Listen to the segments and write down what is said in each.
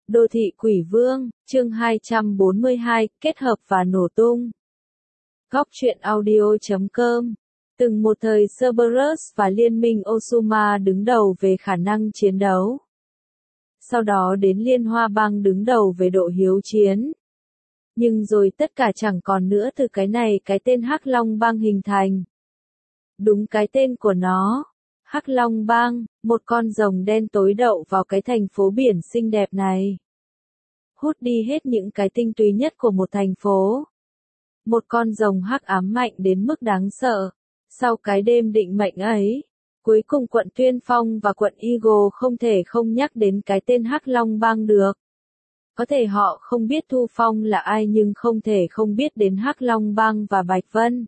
Đô thị Quỷ Vương, chương 242, kết hợp và nổ tung. Góc truyện audio.com. Từng một thời Cerberus và liên minh Osuma đứng đầu về khả năng chiến đấu. Sau đó đến Liên Hoa Bang đứng đầu về độ hiếu chiến. Nhưng rồi tất cả chẳng còn nữa từ cái này cái tên Hắc Long Bang hình thành. Đúng cái tên của nó. Hắc Long Bang, một con rồng đen tối đậu vào cái thành phố biển xinh đẹp này. Hút đi hết những cái tinh túy nhất của một thành phố. Một con rồng hắc ám mạnh đến mức đáng sợ. Sau cái đêm định mệnh ấy, cuối cùng quận Tuyên Phong và quận Eagle không thể không nhắc đến cái tên Hắc Long Bang được. Có thể họ không biết Thu Phong là ai nhưng không thể không biết đến Hắc Long Bang và Bạch Vân.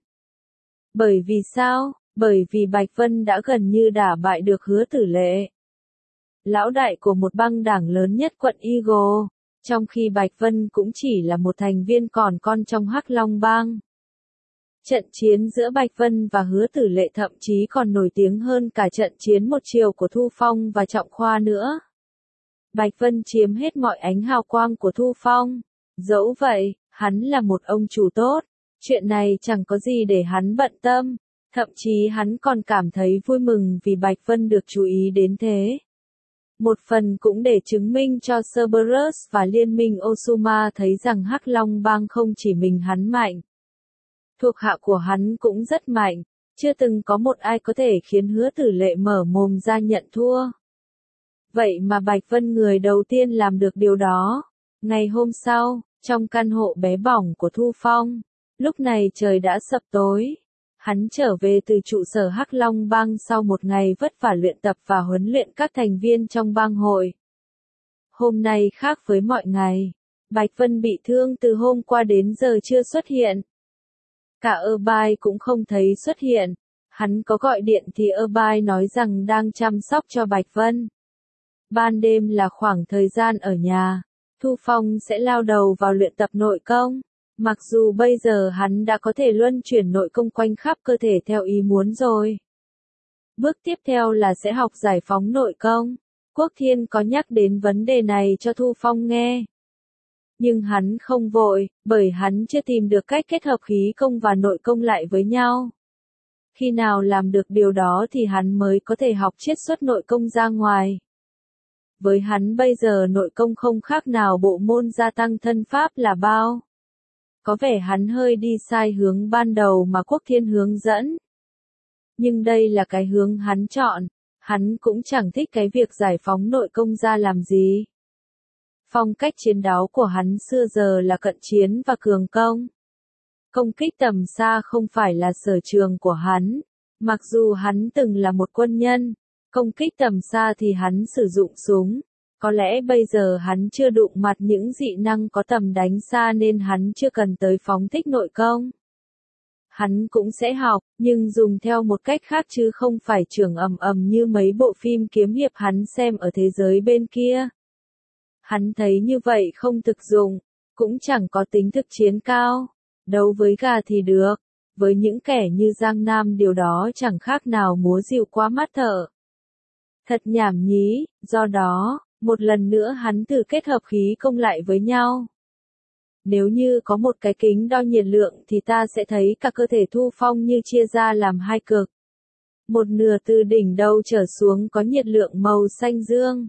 Bởi vì sao? Bởi vì Bạch Vân đã gần như đả bại được Hứa Tử Lệ, lão đại của một băng đảng lớn nhất quận Eagle, trong khi Bạch Vân cũng chỉ là một thành viên còn con trong Hắc Long Bang. Trận chiến giữa Bạch Vân và Hứa Tử Lệ thậm chí còn nổi tiếng hơn cả trận chiến một chiều của Thu Phong và Trọng Khoa nữa. Bạch Vân chiếm hết mọi ánh hào quang của Thu Phong. Dẫu vậy, hắn là một ông chủ tốt, chuyện này chẳng có gì để hắn bận tâm. Thậm chí hắn còn cảm thấy vui mừng vì Bạch Vân được chú ý đến thế. Một phần cũng để chứng minh cho Cerberus và liên minh Osuma thấy rằng Hắc Long Bang không chỉ mình hắn mạnh. Thuộc hạ của hắn cũng rất mạnh, chưa từng có một ai có thể khiến Hứa Tử Lệ mở mồm ra nhận thua. Vậy mà Bạch Vân người đầu tiên làm được điều đó. Ngày hôm sau, trong căn hộ bé bỏng của Thu Phong, lúc này trời đã sập tối. Hắn trở về từ trụ sở Hắc Long Bang sau một ngày vất vả luyện tập và huấn luyện các thành viên trong bang hội. Hôm nay khác với mọi ngày. Bạch Vân bị thương từ hôm qua đến giờ chưa xuất hiện. Cả Irby cũng không thấy xuất hiện. Hắn có gọi điện thì Irby nói rằng đang chăm sóc cho Bạch Vân. Ban đêm là khoảng thời gian ở nhà. Thu Phong sẽ lao đầu vào luyện tập nội công. Mặc dù bây giờ hắn đã có thể luân chuyển nội công quanh khắp cơ thể theo ý muốn rồi. Bước tiếp theo là sẽ học giải phóng nội công. Quốc Thiên có nhắc đến vấn đề này cho Thu Phong nghe. Nhưng hắn không vội, bởi hắn chưa tìm được cách kết hợp khí công và nội công lại với nhau. Khi nào làm được điều đó thì hắn mới có thể học chiết xuất nội công ra ngoài. Với hắn bây giờ nội công không khác nào bộ môn gia tăng thân pháp là bao. Có vẻ hắn hơi đi sai hướng ban đầu mà Quốc Thiên hướng dẫn. Nhưng đây là cái hướng hắn chọn, hắn cũng chẳng thích cái việc giải phóng nội công ra làm gì. Phong cách chiến đấu của hắn xưa giờ là cận chiến và cường công. Công kích tầm xa không phải là sở trường của hắn. Mặc dù hắn từng là một quân nhân, công kích tầm xa thì hắn sử dụng súng. Có lẽ bây giờ hắn chưa đụng mặt những dị năng có tầm đánh xa nên hắn chưa cần tới phóng thích nội công. Hắn cũng sẽ học, nhưng dùng theo một cách khác chứ không phải chưởng ầm ầm như mấy bộ phim kiếm hiệp hắn xem ở thế giới bên kia. Hắn thấy như vậy không thực dụng, cũng chẳng có tính thực chiến cao. Đấu với gà thì được, với những kẻ như Giang Nam điều đó chẳng khác nào múa rìu qua mắt thợ. Thật nhảm nhí, do đó, một lần nữa hắn thử kết hợp khí công lại với nhau. Nếu như có một cái kính đo nhiệt lượng thì ta sẽ thấy cả cơ thể Thu Phong như chia ra làm hai cực. Một nửa từ đỉnh đầu trở xuống có nhiệt lượng màu xanh dương.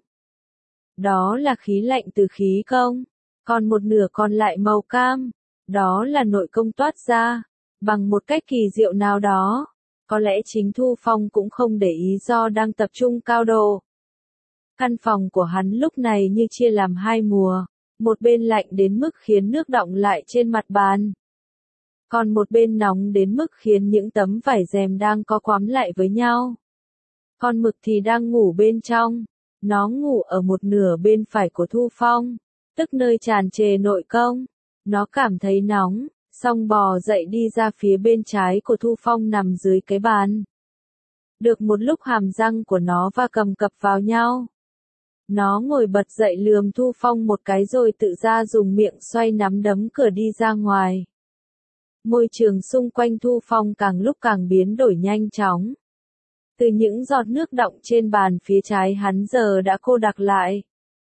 Đó là khí lạnh từ khí công. Còn một nửa còn lại màu cam. Đó là nội công toát ra. Bằng một cách kỳ diệu nào đó. Có lẽ chính Thu Phong cũng không để ý do đang tập trung cao độ. Căn phòng của hắn lúc này như chia làm hai mùa, một bên lạnh đến mức khiến nước đọng lại trên mặt bàn. Còn một bên nóng đến mức khiến những tấm vải rèm đang co quắm lại với nhau. Con mực thì đang ngủ bên trong, nó ngủ ở một nửa bên phải của Thu Phong, tức nơi tràn trề nội công. Nó cảm thấy nóng, xong bò dậy đi ra phía bên trái của Thu Phong nằm dưới cái bàn. Được một lúc hàm răng của nó va cầm cập vào nhau. Nó ngồi bật dậy lườm Thu Phong một cái rồi tự ra dùng miệng xoay nắm đấm cửa đi ra ngoài. Môi trường xung quanh Thu Phong càng lúc càng biến đổi nhanh chóng. Từ những giọt nước đọng trên bàn phía trái hắn giờ đã cô đặc lại.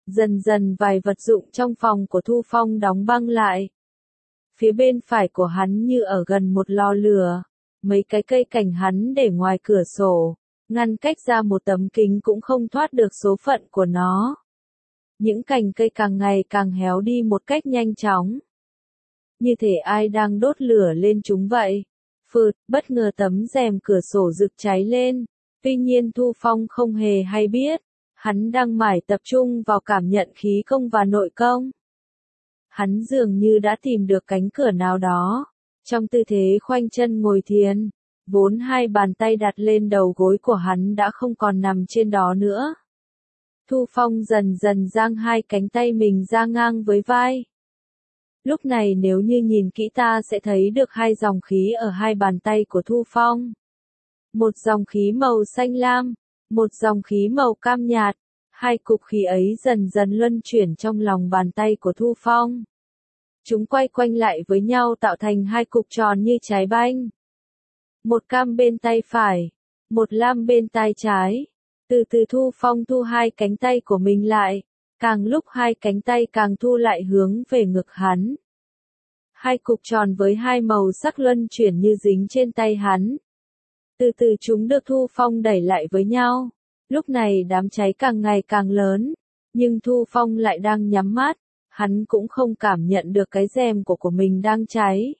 Dần dần vài vật dụng trong phòng của Thu Phong đóng băng lại. Phía bên phải của hắn như ở gần một lò lửa, mấy cái cây cảnh hắn để ngoài cửa sổ, ngăn cách ra một tấm kính cũng không thoát được số phận của nó. Những cành cây càng ngày càng héo đi một cách nhanh chóng. Như thể ai đang đốt lửa lên chúng vậy. Phượt, bất ngờ tấm rèm cửa sổ rực cháy lên. Tuy nhiên Thu Phong không hề hay biết. Hắn đang mải tập trung vào cảm nhận khí công và nội công. Hắn dường như đã tìm được cánh cửa nào đó. Trong tư thế khoanh chân ngồi thiền, vốn hai bàn tay đặt lên đầu gối của hắn đã không còn nằm trên đó nữa. Thu Phong dần dần giang hai cánh tay mình ra ngang với vai. Lúc này nếu như nhìn kỹ ta sẽ thấy được hai dòng khí ở hai bàn tay của Thu Phong. Một dòng khí màu xanh lam, một dòng khí màu cam nhạt. Hai cục khí ấy dần dần luân chuyển trong lòng bàn tay của Thu Phong. Chúng quay quanh lại với nhau tạo thành hai cục tròn như trái banh. Một cam bên tay phải, một lam bên tay trái. Từ từ Thu Phong thu hai cánh tay của mình lại, càng lúc hai cánh tay càng thu lại hướng về ngực hắn. Hai cục tròn với hai màu sắc luân chuyển như dính trên tay hắn. Từ từ chúng được Thu Phong đẩy lại với nhau. Lúc này đám cháy càng ngày càng lớn, nhưng Thu Phong lại đang nhắm mắt, hắn cũng không cảm nhận được cái rèm của mình đang cháy.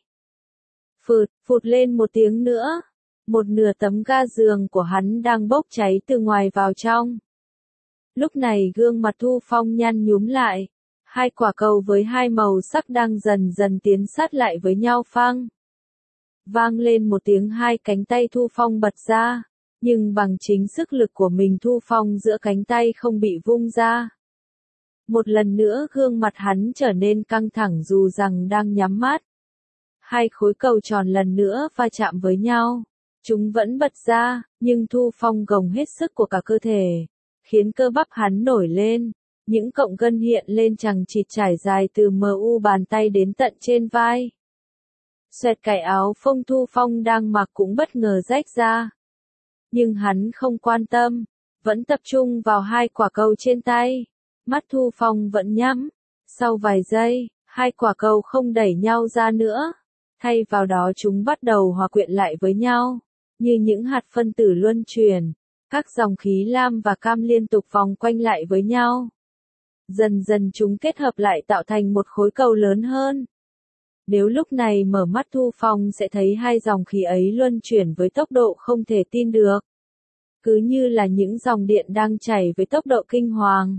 Phụt lên một tiếng nữa, một nửa tấm ga giường của hắn đang bốc cháy từ ngoài vào trong. Lúc này gương mặt Thu Phong nhăn nhúm lại, hai quả cầu với hai màu sắc đang dần dần tiến sát lại với nhau phăng. Vang lên một tiếng hai cánh tay Thu Phong bật ra. Nhưng bằng chính sức lực của mình Thu Phong giữa cánh tay không bị vung ra. Một lần nữa gương mặt hắn trở nên căng thẳng dù rằng đang nhắm mắt. Hai khối cầu tròn lần nữa va chạm với nhau. Chúng vẫn bật ra, nhưng Thu Phong gồng hết sức của cả cơ thể, khiến cơ bắp hắn nổi lên. Những cọng gân hiện lên chằng chịt trải dài từ mu bàn tay đến tận trên vai. Xoẹt cái áo phông Thu Phong đang mặc cũng bất ngờ rách ra. Nhưng hắn không quan tâm, vẫn tập trung vào hai quả cầu trên tay. Mắt Thu Phong vẫn nhắm. Sau vài giây, hai quả cầu không đẩy nhau ra nữa. Thay vào đó chúng bắt đầu hòa quyện lại với nhau, như những hạt phân tử luân chuyển. Các dòng khí lam và cam liên tục vòng quanh lại với nhau. Dần dần chúng kết hợp lại tạo thành một khối cầu lớn hơn. Nếu lúc này mở mắt Thu Phong sẽ thấy hai dòng khí ấy luân chuyển với tốc độ không thể tin được. Cứ như là những dòng điện đang chảy với tốc độ kinh hoàng.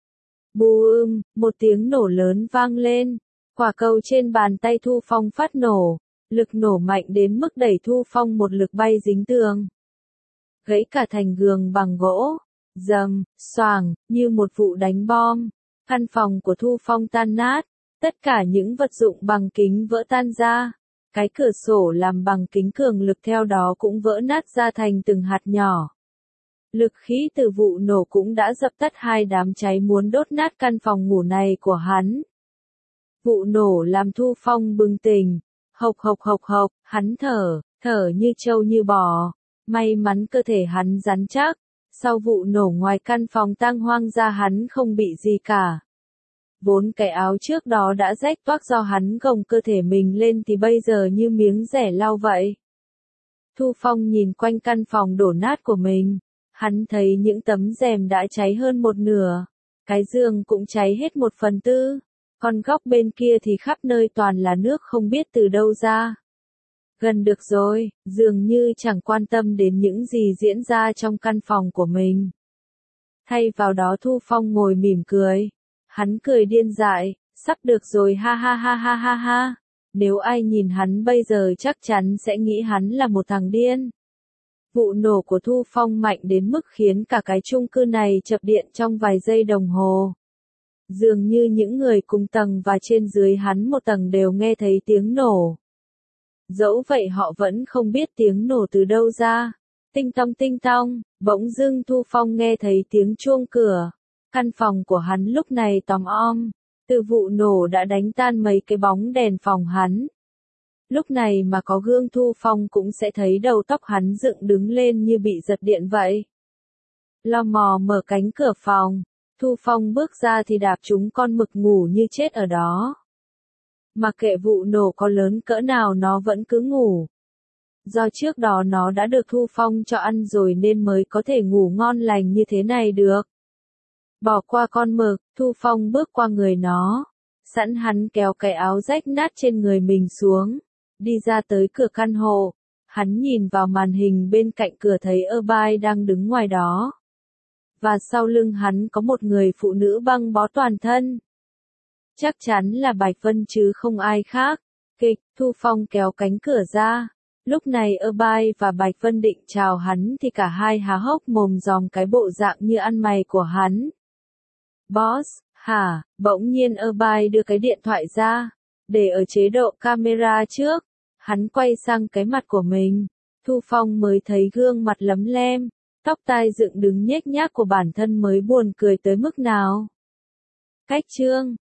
Bùm, một tiếng nổ lớn vang lên. Quả cầu trên bàn tay Thu Phong phát nổ. Lực nổ mạnh đến mức đẩy Thu Phong một lực bay dính tường. Gãy cả thành giường bằng gỗ. Rầm, xoàng, như một vụ đánh bom. Căn phòng của Thu Phong tan nát. Tất cả những vật dụng bằng kính vỡ tan ra. Cái cửa sổ làm bằng kính cường lực theo đó cũng vỡ nát ra thành từng hạt nhỏ. Lực khí từ vụ nổ cũng đã dập tắt hai đám cháy muốn đốt nát căn phòng ngủ này của hắn. Vụ nổ làm Thu Phong bừng tỉnh. Hộc, hắn thở như trâu như bò. May mắn cơ thể hắn rắn chắc. Sau vụ nổ ngoài căn phòng tang hoang ra hắn không bị gì cả. Vốn cái áo trước đó đã rách toác do hắn gồng cơ thể mình lên thì bây giờ như miếng rẻ lau vậy. Thu Phong nhìn quanh căn phòng đổ nát của mình. Hắn thấy những tấm rèm đã cháy hơn một nửa. Cái giường cũng cháy hết 1/4. Còn góc bên kia thì khắp nơi toàn là nước không biết từ đâu ra. Gần được rồi, dường như chẳng quan tâm đến những gì diễn ra trong căn phòng của mình. Thay vào đó Thu Phong ngồi mỉm cười. Hắn cười điên dại, sắp được rồi ha ha ha ha ha ha. Nếu ai nhìn hắn bây giờ chắc chắn sẽ nghĩ hắn là một thằng điên. Vụ nổ của Thu Phong mạnh đến mức khiến cả cái chung cư này chập điện trong vài giây đồng hồ. Dường như những người cùng tầng và trên dưới hắn một tầng đều nghe thấy tiếng nổ. Dẫu vậy họ vẫn không biết tiếng nổ từ đâu ra. Tinh tong, bỗng dưng Thu Phong nghe thấy tiếng chuông cửa. Căn phòng của hắn lúc này tòm om. Từ vụ nổ đã đánh tan mấy cái bóng đèn phòng hắn. Lúc này mà có gương Thu Phong cũng sẽ thấy đầu tóc hắn dựng đứng lên như bị giật điện vậy. Lo mò mở cánh cửa phòng. Thu Phong bước ra thì đạp trúng con mực ngủ như chết ở đó. Mặc kệ vụ nổ có lớn cỡ nào nó vẫn cứ ngủ. Do trước đó nó đã được Thu Phong cho ăn rồi nên mới có thể ngủ ngon lành như thế này được. Bỏ qua con mực, Thu Phong bước qua người nó. Sẵn hắn kéo cái áo rách nát trên người mình xuống. Đi ra tới cửa căn hộ. Hắn nhìn vào màn hình bên cạnh cửa thấy Irvine đang đứng ngoài đó. Và sau lưng hắn có một người phụ nữ băng bó toàn thân. Chắc chắn là Bạch Vân chứ không ai khác. Kịch, Thu Phong kéo cánh cửa ra. Lúc này Irvine và Bạch Vân định chào hắn thì cả hai há hốc mồm dòm cái bộ dạng như ăn mày của hắn. Boss, hả? Bỗng nhiên Irvine đưa cái điện thoại ra. Để ở chế độ camera trước. Hắn quay sang cái mặt của mình. Thu Phong mới thấy gương mặt lấm lem. Tóc tai dựng đứng nhếch nhác của bản thân mới buồn cười tới mức nào. Cách chương